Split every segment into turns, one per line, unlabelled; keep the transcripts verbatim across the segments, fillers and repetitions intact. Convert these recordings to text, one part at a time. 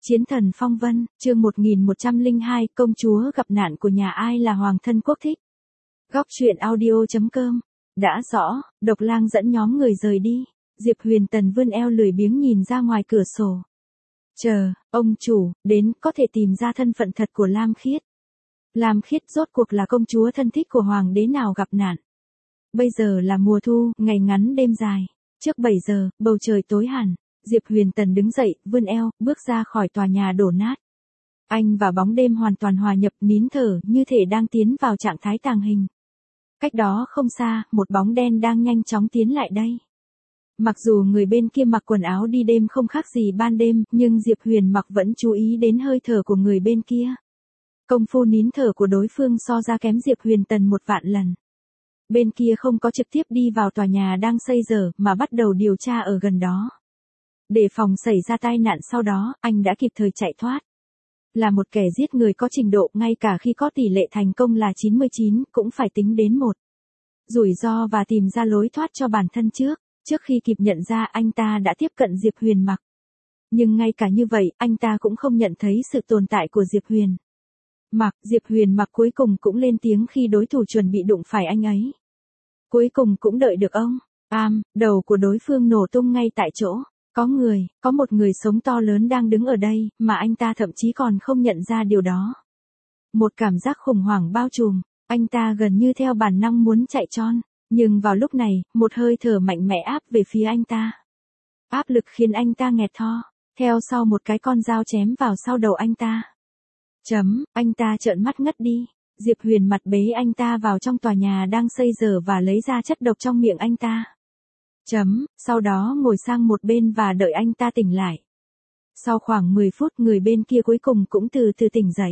Chiến thần phong vân, chương một nghìn một trăm lẻ hai, công chúa gặp nạn của nhà ai là hoàng thân quốc thích. Góc truyện audio chấm com. Đã rõ, Độc Lang dẫn nhóm người rời đi. Diệp Huyền Tần vươn eo lười biếng nhìn ra ngoài cửa sổ. Chờ, ông chủ, đến, có thể tìm ra thân phận thật của Lam Khiết. Lam Khiết rốt cuộc là công chúa thân thích của hoàng đế nào gặp nạn. Bây giờ là mùa thu, ngày ngắn đêm dài. Trước bảy giờ, bầu trời tối hẳn. Diệp Huyền Tần đứng dậy, vươn eo, bước ra khỏi tòa nhà đổ nát. Anh và bóng đêm hoàn toàn hòa nhập, nín thở, như thể đang tiến vào trạng thái tàng hình. Cách đó không xa, một bóng đen đang nhanh chóng tiến lại đây. Mặc dù người bên kia mặc quần áo đi đêm không khác gì ban đêm, nhưng Diệp Huyền mặc vẫn chú ý đến hơi thở của người bên kia. Công phu nín thở của đối phương so ra kém Diệp Huyền Tần một vạn lần. Bên kia không có trực tiếp đi vào tòa nhà đang xây dở, mà bắt đầu điều tra ở gần đó. Để phòng xảy ra tai nạn sau đó, anh đã kịp thời chạy thoát. Là một kẻ giết người có trình độ, ngay cả khi có tỷ lệ thành công là chín mươi chín, cũng phải tính đến một rủi ro và tìm ra lối thoát cho bản thân trước. Trước khi kịp nhận ra, anh ta đã tiếp cận Diệp Huyền Mặc. Nhưng ngay cả như vậy, anh ta cũng không nhận thấy sự tồn tại của Diệp Huyền Mặc. Diệp Huyền Mặc cuối cùng cũng lên tiếng khi đối thủ chuẩn bị đụng phải anh ấy. Cuối cùng cũng đợi được ông. Am, đầu của đối phương nổ tung ngay tại chỗ. Có người, có một người sống to lớn đang đứng ở đây, mà anh ta thậm chí còn không nhận ra điều đó. Một cảm giác khủng hoảng bao trùm, anh ta gần như theo bản năng muốn chạy trốn. Nhưng vào lúc này, một hơi thở mạnh mẽ áp về phía anh ta. Áp lực khiến anh ta nghẹt thо, theo sau một cái con dao chém vào sau đầu anh ta. Chấm, anh ta trợn mắt ngất đi. Diệp Huyền mặt bế anh ta vào trong tòa nhà đang xây dở và lấy ra chất độc trong miệng anh ta. Chấm, sau đó ngồi sang một bên và đợi anh ta tỉnh lại. Sau khoảng mười phút, người bên kia cuối cùng cũng từ từ tỉnh dậy.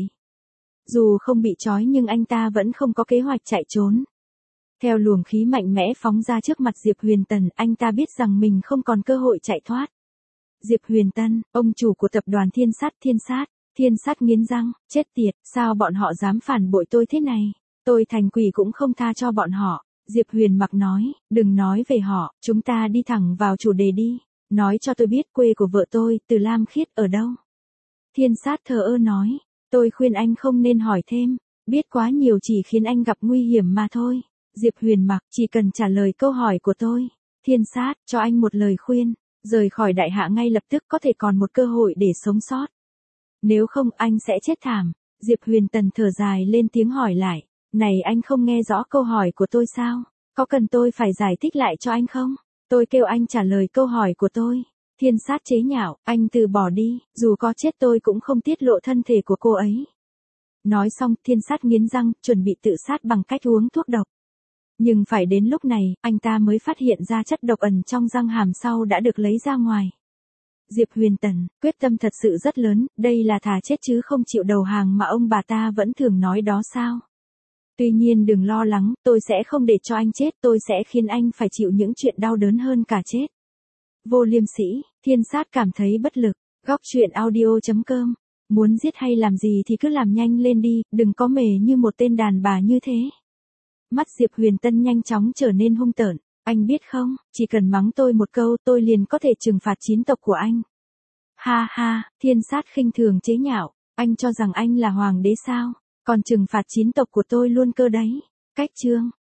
Dù không bị trói nhưng anh ta vẫn không có kế hoạch chạy trốn. Theo luồng khí mạnh mẽ phóng ra trước mặt Diệp Huyền Tần, anh ta biết rằng mình không còn cơ hội chạy thoát. Diệp Huyền Tần, ông chủ của tập đoàn Thiên Sát, Thiên Sát, Thiên Sát nghiến răng, chết tiệt, sao bọn họ dám phản bội tôi thế này? Tôi thành quỷ cũng không tha cho bọn họ. Diệp Huyền Mặc nói, đừng nói về họ, chúng ta đi thẳng vào chủ đề đi. Nói cho tôi biết quê của vợ tôi, Từ Lam Khiết, ở đâu? Thiên Sát thờ ơ nói, tôi khuyên anh không nên hỏi thêm, biết quá nhiều chỉ khiến anh gặp nguy hiểm mà thôi. Diệp Huyền Mặc, chỉ cần trả lời câu hỏi của tôi. Thiên Sát, cho anh một lời khuyên, rời khỏi đại hạ ngay lập tức, có thể còn một cơ hội để sống sót. Nếu không, anh sẽ chết thảm. Diệp Huyền Tần thở dài lên tiếng hỏi lại. Này, anh không nghe rõ câu hỏi của tôi sao? Có cần tôi phải giải thích lại cho anh không? Tôi kêu anh trả lời câu hỏi của tôi. Thiên Sát chế nhạo, anh từ bỏ đi, dù có chết tôi cũng không tiết lộ thân thể của cô ấy. Nói xong, Thiên Sát nghiến răng, chuẩn bị tự sát bằng cách uống thuốc độc. Nhưng phải đến lúc này, anh ta mới phát hiện ra chất độc ẩn trong răng hàm sau đã được lấy ra ngoài. Diệp Huyền Tần, quyết tâm thật sự rất lớn, đây là thà chết chứ không chịu đầu hàng mà ông bà ta vẫn thường nói đó sao? Tuy nhiên đừng lo lắng, tôi sẽ không để cho anh chết, tôi sẽ khiến anh phải chịu những chuyện đau đớn hơn cả chết. Vô Liêm Sĩ, Thiên Sát cảm thấy bất lực. Góc truyện audio chấm com. Muốn giết hay làm gì thì cứ làm nhanh lên đi, đừng có mề như một tên đàn bà như thế. Mắt Diệp Huyền Tân nhanh chóng trở nên hung tợn. Anh biết không, chỉ cần mắng tôi một câu tôi liền có thể trừng phạt chín tộc của anh. Ha ha, Thiên Sát khinh thường chế nhạo, anh cho rằng anh là hoàng đế sao? Còn trừng phạt chín tộc của tôi luôn cơ đấy. Cách chương.